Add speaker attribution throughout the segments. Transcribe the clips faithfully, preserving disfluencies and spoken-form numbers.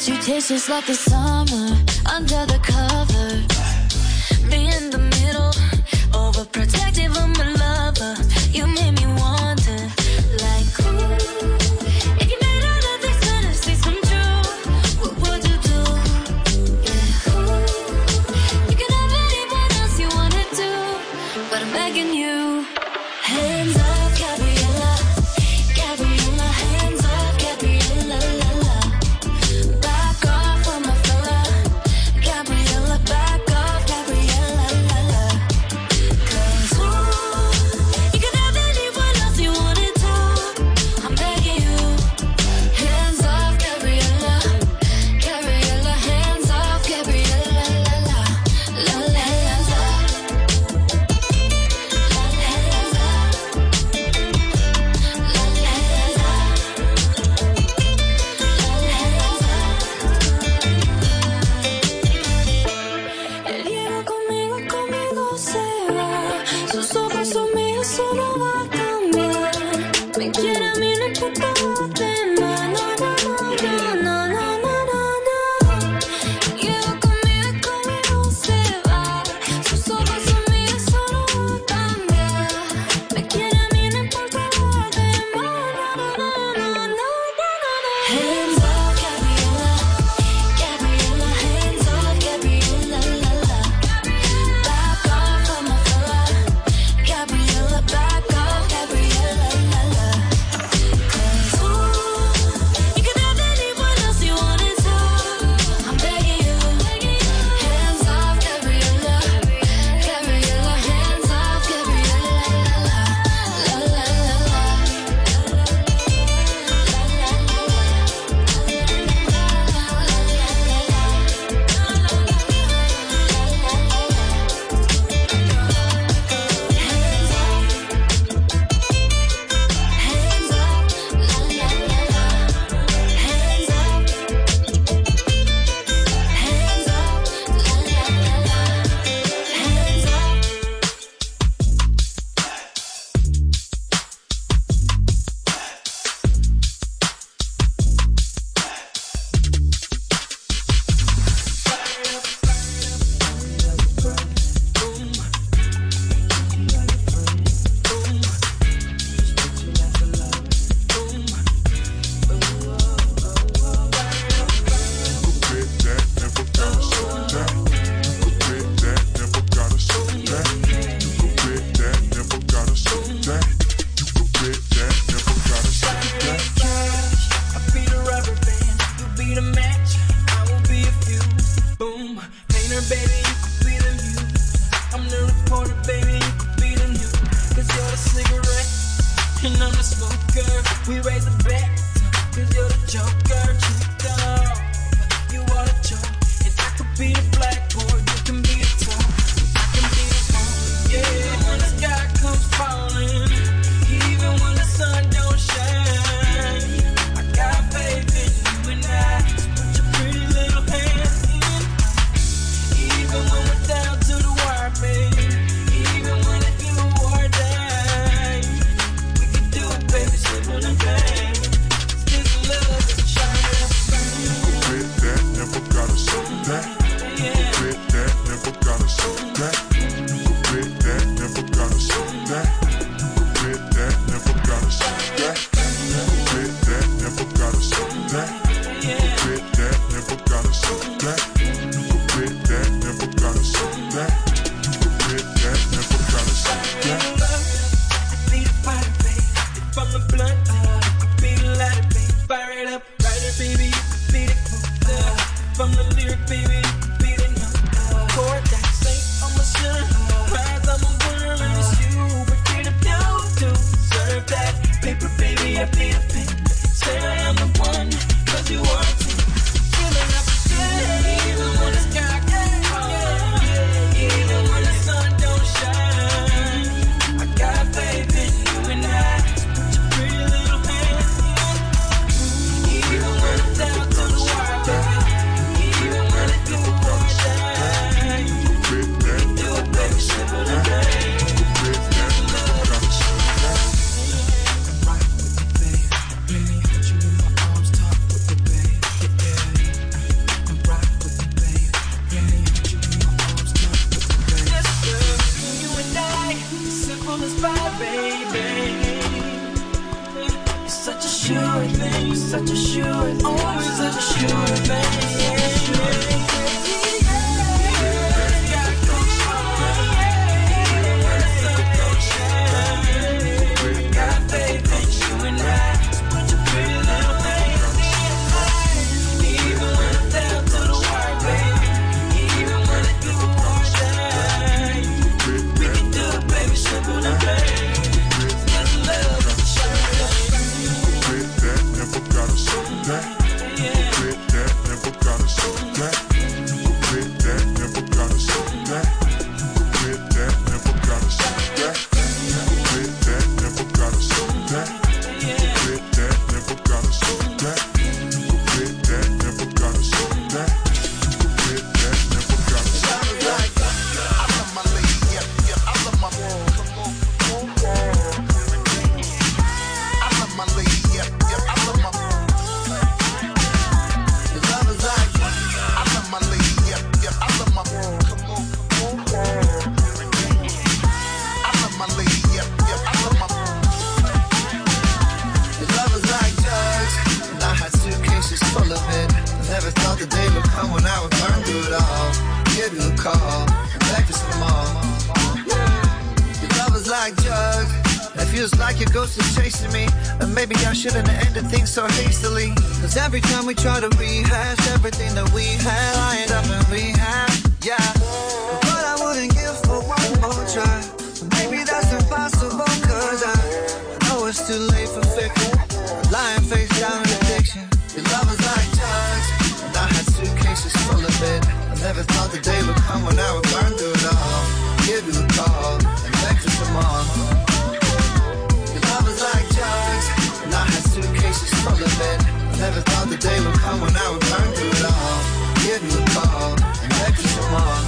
Speaker 1: You taste just like the summer under the cover. Me in the middle, overprotective of my lover. You made me wonder, like, ooh, if you made all of these fantasies come true, what would you do? Yeah, ooh, you can have anyone else you wanna do, but I'm begging you. Hands up, Gabriella, Gabriella, hands up, Gabriella, la la. Back off from my fella, Gabriella, back off, Gabriella, la la. 'Cause ooh, you can have anyone else you wanted to. I'm begging you. Hands off, Gabriella, Gabriella, hands off, Gabriella, la la, la la. Hands up, hands up. El hielo conmigo, conmigo se va. Sus ojos son míos, eso no va a cambiar. Me quiere a mí, no importa lo demás. No, no, no, no, no, no, no, no, no. El hielo conmigo, conmigo se va. Sus ojos son míos, eso no va a cambiar. Me quiere a mí, no importa lo demás. No, no, no, no, no, no, no. Hands up, Gabriella, Gabriella, hands up, Gabriella, la la. Back off from my fella, Gabriella, back off, Gabriella, la la. 'Cause ooh, you can have anyone else you wanted to. I'm begging you. Hands off, Gabriella, Gabriella, hands off, Gabriella, la la, la la, la la.
Speaker 2: I'll be the rubber band, you'll be the match, I will be a fuse. Boom, painter, baby, you could be the muse. I'm the reporter, baby, you could be the news. 'Cause you're the cigarette, and I'm the smoker. We raise the bet, 'cause you're the joker. Tricked off, you are the joke. And I could be the blackboard, you can be the top. I can be the phone, yeah. When the sky comes falling, even when the sun don't shine, I got faith in you and I. So put your pretty little hands in. Even when we're down to the wire, baby. Even when it's do or die, we can do it, baby. Simple and plain. This love is shining.
Speaker 3: With that, never gotta show that.
Speaker 2: Yeah. thing. You're such a sure thing. Always such a sure thing.
Speaker 3: So hastily, cause every time we try to rehash everything that we had, I end up in rehab, yeah. But I wouldn't give for one more try. Maybe that's impossible, cause I know it's too late for fiction. Lying face down in addiction. Your love was like drugs, and I had suitcases full of it. I never thought the day would come when I would burn through it all. Give you a call, and beg for some more. Your love was like drugs, and I had suitcases full of it. Never thought the day would come when I would burn through it all. Give you a call and beg for some more.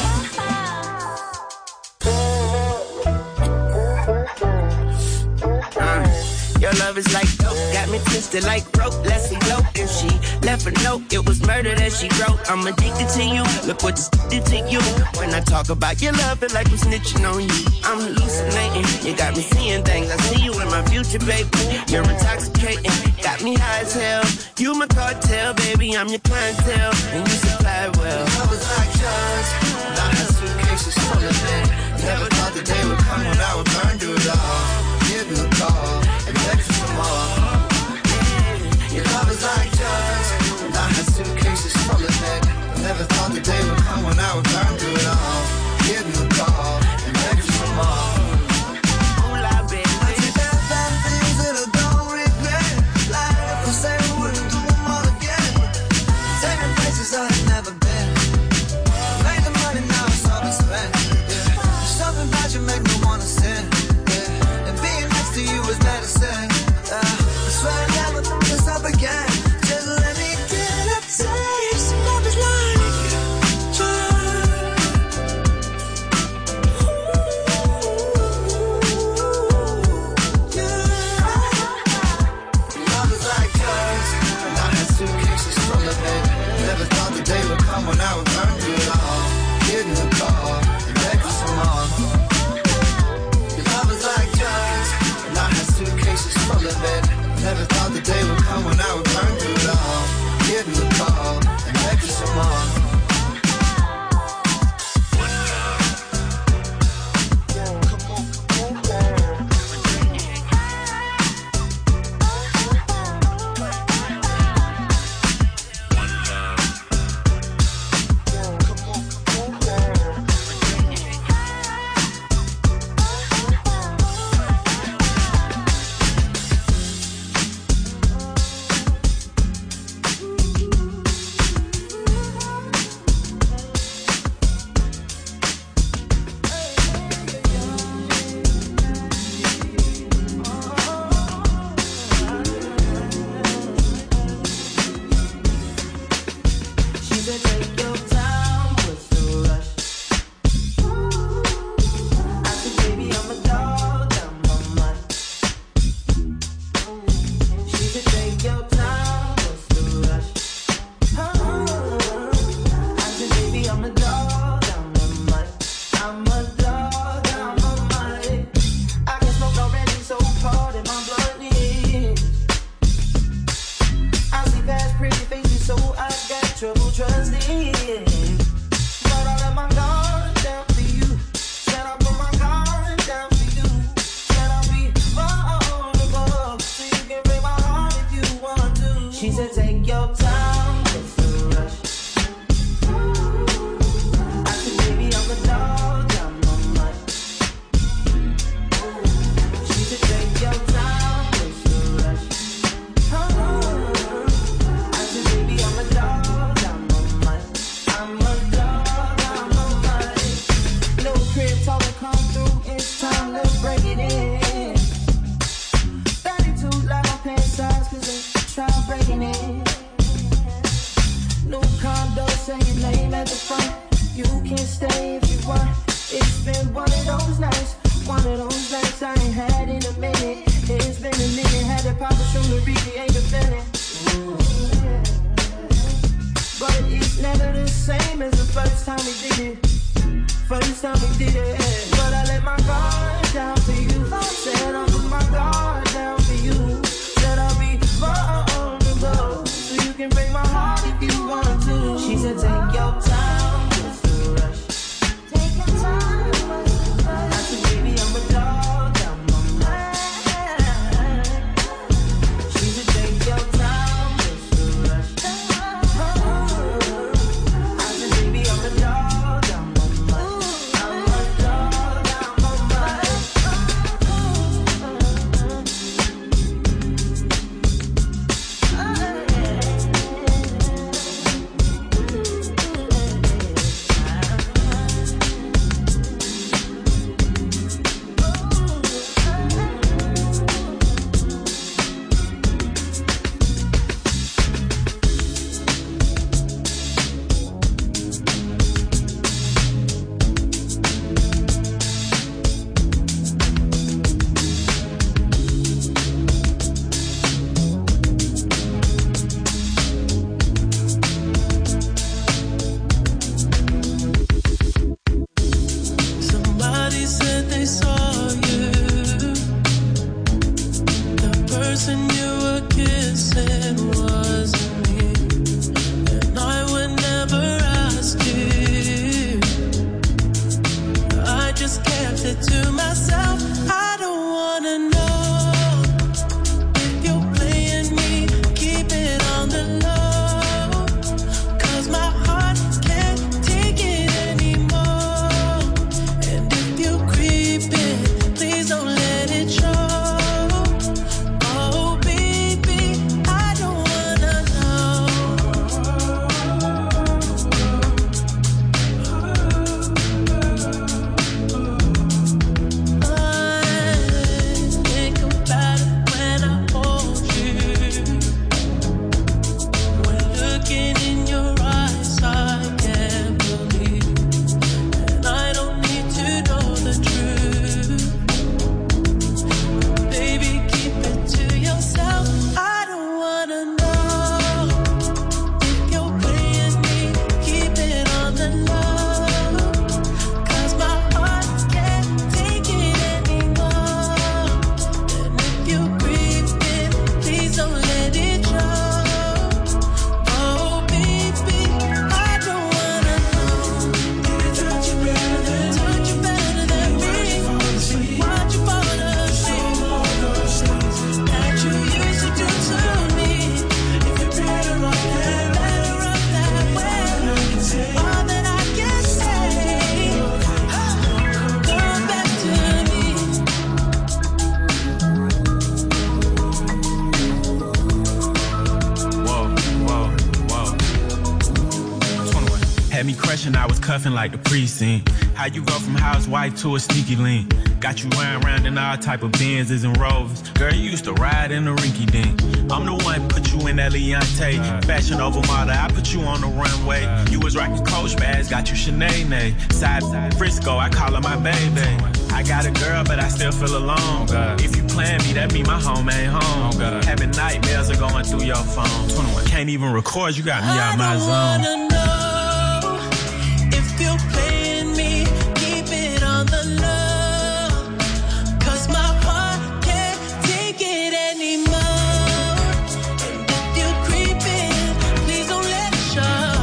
Speaker 4: Uh, your love is like dope, got me twisted like rope. Let's elope. If she left a note, it was murder that she wrote. I'm addicted to you, look what this did to you. When I talk about your love, feel like I'm snitching on you. I'm hallucinating, you got me seeing things. I see you in my future, baby. You're intoxicating, got me high as hell. You my cartel, baby, I'm your clientele, and you supply well.
Speaker 3: I was like drugs, and I had suitcases full of it. Never thought the day would come when I would burn through it all. Give you a call and beg for some more. Your love is like drugs, and I had suitcases full of it. Never thought the day would come when I would burn through it all. Give you a call and beg for some more.
Speaker 2: trouble trusting. But I let my guard down for you. Said I put my guard down for you. Said I'll be vulnerable, so you can break my heart if you want to. She said take your time, it's a rush. I said baby I'm a dog, I'm a mutt. She said take your time, it's a rush. I said baby I'm a dog, I'm a mutt. I'm a dog, I'm a mutt. No crib talk to come through, it's time, let's break it in. thirty-two like my pants size, cause they try breaking it. New condo, say your name at the front. You can stay if you want. It's been one of those nights, one of those nights I ain't had in a minute. It's been a minute, had to pop a shoe to read the ain't feeling. But it's never the same as the first time we did it. First time we did it. But I let my guard down for you. Said I put my guard down for you. Said I'll be vulnerable, so you can break my heart if you want to. She said take your time, just a rush. Take your time, just a rush. I said baby I'm a dog, I'm a man. She said take your time, just a rush. I said baby I'm a dog, I'm a man. I'm a dog, I'm a man. Somebody said they saw you. The person you were kissing wasn't me, and I would never ask you. I just kept it to myself. I don't wanna know if you're playing me. Keep it on the low, 'cause my heart can't take it anymore. And if you creep it, please don't let it show. Oh baby, I don't wanna know. I think about it when I hold you. When looking in your eyes, I can't believe. And I don't need to know the truth. Baby, keep it to yourself. I don't wanna know if you're playing me. Keep it on the low, 'cause my heart can't take it anymore. And if you creep it, please don't let it show. Oh baby, I don't wanna know. Did it touch you better than touch you better than me? What you wanna see that you used to do to me? If you're better off that, better off that way. All that I can say, come back to me.
Speaker 5: Whoa, whoa, whoa. twenty-one. Had me crushing, I was cuffing like the precinct. How you go from housewife to a sneaky link? Got you riding around in all type of Benzes and Rovers. Girl, you used to ride in the rinky dink. I'm the one put you in that Leontay. Fashion over model, I put you on the runway. You was rocking Coach bags, got you Sinead. Side Frisco, I call her my baby. I got a girl, but I still feel alone. If you plan me, that mean my home ain't home. Having nightmares are going through your phone. twenty-one. Can't even record, you got me out my
Speaker 2: I don't
Speaker 5: zone.
Speaker 2: wanna know if you're playing me. Keep it on the low, 'cause my heart can't take it anymore. And if you creep in, please don't let it show.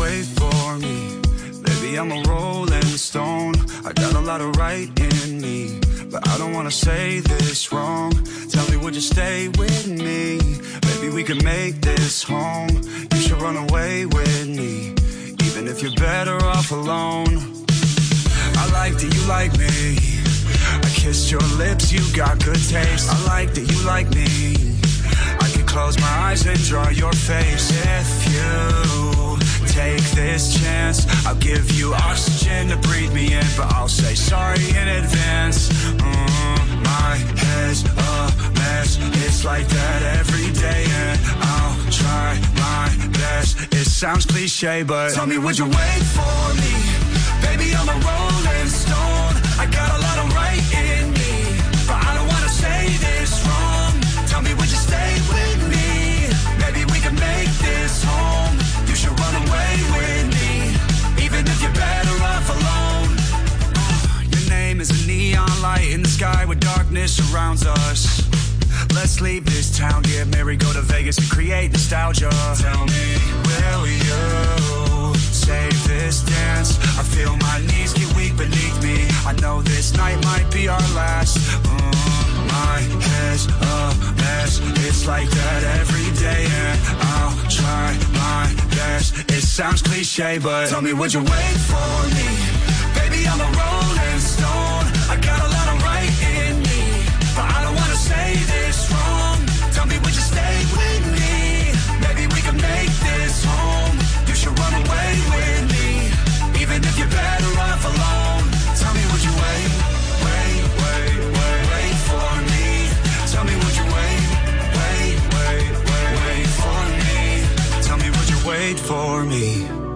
Speaker 6: wait for me. Baby, I'm a rolling stone. I got a lot of right in me, but I don't wanna say this wrong. Tell me, would you stay with me? Maybe we could make this home. You should run away with me, even if you're better off alone. I like that you like me. I kissed your lips, you got good taste. I like that you like me. I could close my eyes and draw your face. If you take this chance, I'll give you oxygen to breathe me in, but I'll say sorry in advance. Mm, my head's a mess. It's like that every day, and I'll try my best. It sounds cliche, but tell me, would you wait for me? Baby, I'm a rolling stone. I got a lot of right in me, but I don't wanna say this wrong. Tell me, would you stay with me? Maybe we can make this home. You should run away with me, even if you're better off alone. Your name is a neon light in the sky where darkness surrounds us. Let's leave this town, get married, go to Vegas and create nostalgia. Tell me, will you save this dance? I feel my knees get weak beneath me. I know this night might be our last. Mm, my head's a mess. It's like that every day, and I'll try my best. It sounds cliche, but tell me, would you wait for me? Baby, I'm a rolling stone. I got a lot of right in me, but I don't wanna say this wrong. Tell me, would you stay with me? Maybe we can make this home. You should run away with me, even if you're better off alone. Tell me, would you wait, wait, wait, wait, wait for me? Tell me, would you wait, wait, wait, wait, wait for me? Tell me, would you wait for me?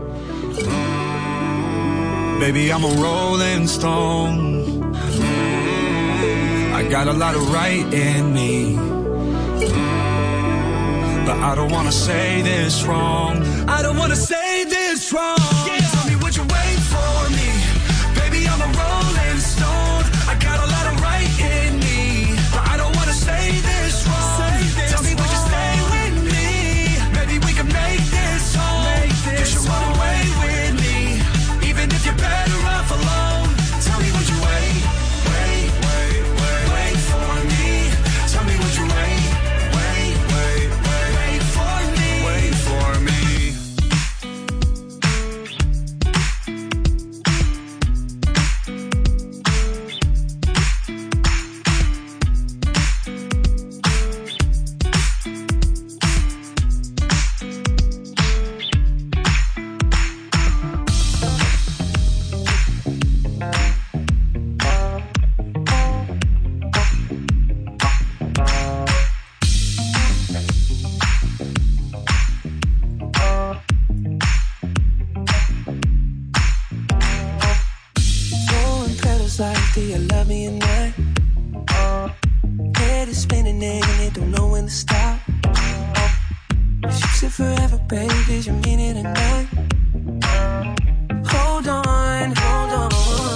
Speaker 6: Mm, baby, I'm a rolling stone. Mm, I got a lot of right in me, mm, but I don't wanna say this wrong. I don't wanna say this wrong. Yeah. Tell me, would you wait for me? Baby, I'm a rolling stone. I got a lot of right in me, but I don't wanna say this wrong. Say this Tell me, would you stay with me? Maybe we can make this home. You should run away with me, even if you're better off alone. Tell me, would you wait, wait, wait, wait, wait for me? Tell me, would you wait, wait, wait, wait, wait for me? Wait for me.
Speaker 2: Like, do you love me or not? Head is spinning and it don't know when to stop. You said forever, baby, did you mean it or not? Hold on, hold on.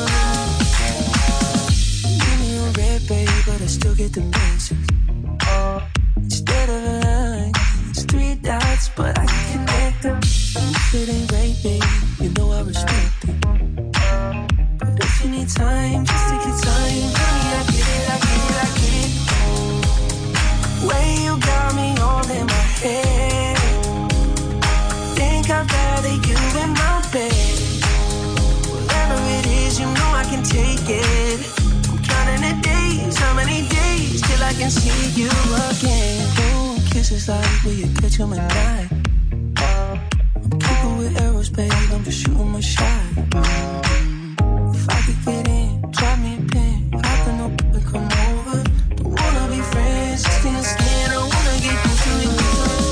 Speaker 2: Give me a red, baby, but I still get the message. Instead of a line, it's three dots, but I can connect them. If it ain't right, baby, you know I respect it. If you need time, just take your time. Honey, I get it, I get it, I get it. Way you got me all in my head. Think I'd rather you in my bed. Whatever it is, you know I can take it. I'm counting the days, how many days till I can see you again. Oh, kisses like will you catch them at night? I'm keeping with arrows, babe, I'm just shooting my shot. If I could get in, drop me a pin. I can open and come over. Don't wanna be friends, just in the skin. I wanna get close to you.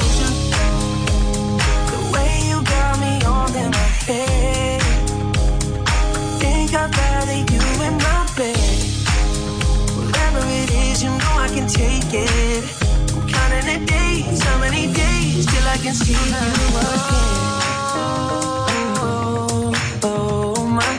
Speaker 2: The way you got me all in my head. Think I'd rather you in my bed. Whatever it is, you know I can take it. I'm counting the days, how many days till I can see you again. Oh, oh, my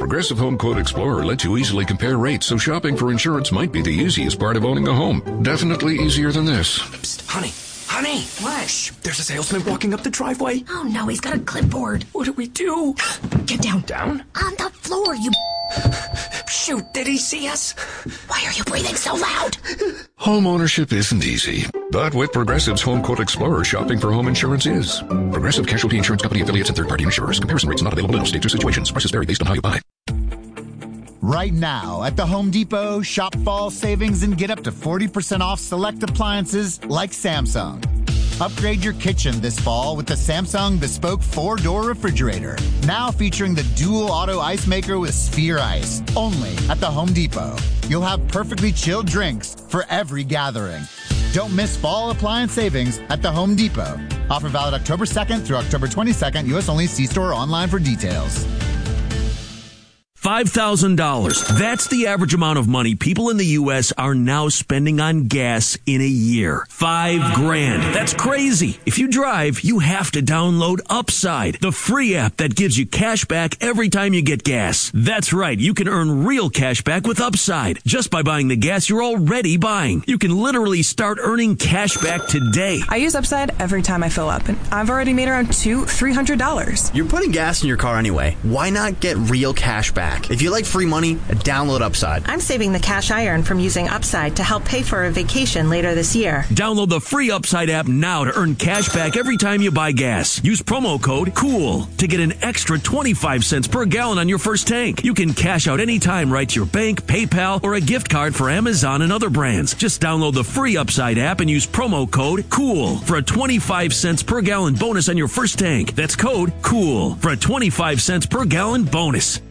Speaker 7: Progressive Home Quote Explorer lets you easily compare rates, so shopping for insurance might be the easiest part of owning a home. Definitely easier than this.
Speaker 8: Psst, honey, honey.
Speaker 9: What?
Speaker 8: Shh, there's a salesman walking up the driveway.
Speaker 9: Oh no, he's got a clipboard.
Speaker 8: What do we do?
Speaker 9: Get down.
Speaker 8: Down?
Speaker 9: On the floor, you...
Speaker 8: Shoot, did he see us?
Speaker 9: Why are you breathing so loud?
Speaker 7: Home ownership isn't easy, but with Progressive's Home Quote Explorer, shopping for home insurance is. Progressive Casualty Insurance Company affiliates and third-party insurers. Comparison rates not available in all states or situations. Prices vary based on how you buy.
Speaker 10: Right now at the Home Depot, shop fall savings and get up to forty percent off select appliances like Samsung. Upgrade your kitchen this fall with the Samsung Bespoke four-door refrigerator. Now featuring the dual auto ice maker with Sphere Ice. Only at the Home Depot. You'll have perfectly chilled drinks for every gathering. Don't miss fall appliance savings at the Home Depot. Offer valid October second through October twenty-second. U S only. See store or online for details.
Speaker 11: five thousand dollars. That's the average amount of money people in the U S are now spending on gas in a year. Five grand. That's crazy. If you drive, you have to download Upside, the free app that gives you cash back every time you get gas. That's right. You can earn real cash back with Upside just by buying the gas you're already buying. You can literally start earning cash back today.
Speaker 12: I use Upside every time I fill up, and I've already made around two, three hundred dollars.
Speaker 13: You're putting gas in your car anyway. Why not get real cash back? If you like free money, download Upside.
Speaker 14: I'm saving the cash I earn from using Upside to help pay for a vacation later this year.
Speaker 11: Download the free Upside app now to earn cash back every time you buy gas. Use promo code COOL to get an extra twenty-five cents per gallon on your first tank. You can cash out anytime right to your bank, PayPal, or a gift card for Amazon and other brands. Just download the free Upside app and use promo code COOL for a twenty-five cents per gallon bonus on your first tank. That's code COOL for a twenty-five cents per gallon bonus.